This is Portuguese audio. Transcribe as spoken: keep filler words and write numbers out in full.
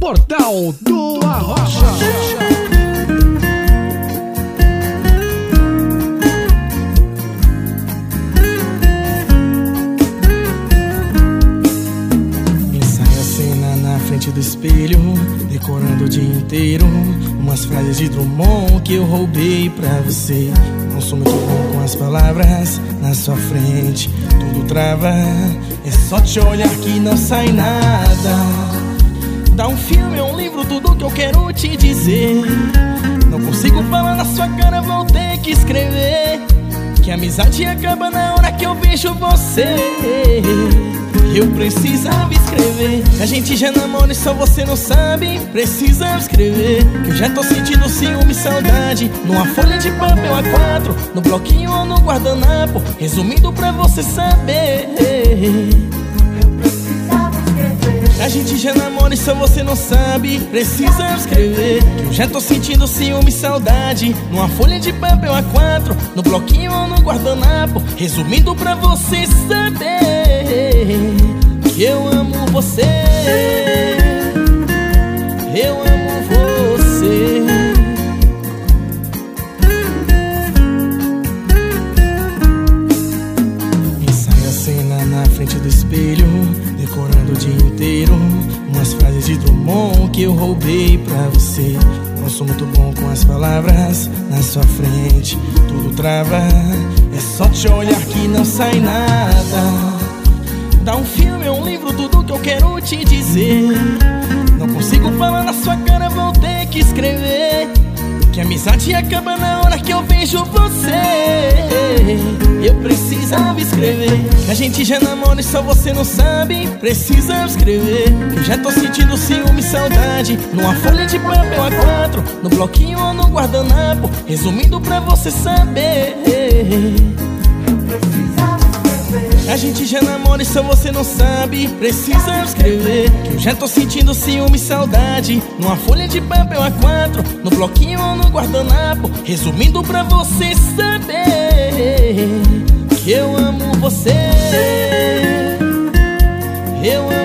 Portal do Arrocha. Do espelho, decorando o dia inteiro umas frases de Drummond que eu roubei pra você. Não sou muito bom com as palavras, na sua frente tudo trava. É só te olhar que não sai nada. Dá um filme ou um livro, tudo que eu quero te dizer. Não consigo falar na sua cara, vou ter que escrever. Que a amizade acaba na hora que eu vejo você. Eu precisava escrever. A gente já namora e só você não sabe. Precisava escrever. Que eu já tô sentindo ciúme e saudade. Numa folha de papel A quatro, no bloquinho ou no guardanapo. Resumindo pra você saber. Eu precisava escrever. A gente já namora e só você não sabe. Precisava escrever. Que eu já tô sentindo ciúme e saudade. Numa folha de papel A quatro, no bloquinho ou no guardanapo. Resumindo pra você saber que eu amo você. Eu amo você. Ensaia a cena na frente do espelho, decorando o dia inteiro umas frases de Drummond que eu roubei pra você. Não sou muito bom com as palavras, na sua frente tudo trava. É só te olhar que não sai nada. Dá um filme ou um livro, tudo que eu quero te dizer. Não consigo falar na sua cara, vou ter que escrever. Que a amizade acaba na hora que eu vejo você. Eu precisava escrever. Que a gente já namora e só você não sabe. Precisava escrever. Que eu já tô sentindo ciúme e saudade. Numa folha de papel A quatro, no bloquinho ou no guardanapo. Resumindo pra você saber. A gente já namora e só você não sabe. Precisa escrever. Que eu já tô sentindo ciúme e saudade. Numa folha de papel A quatro, no bloquinho ou no guardanapo. Resumindo pra você saber que eu amo você. Eu amo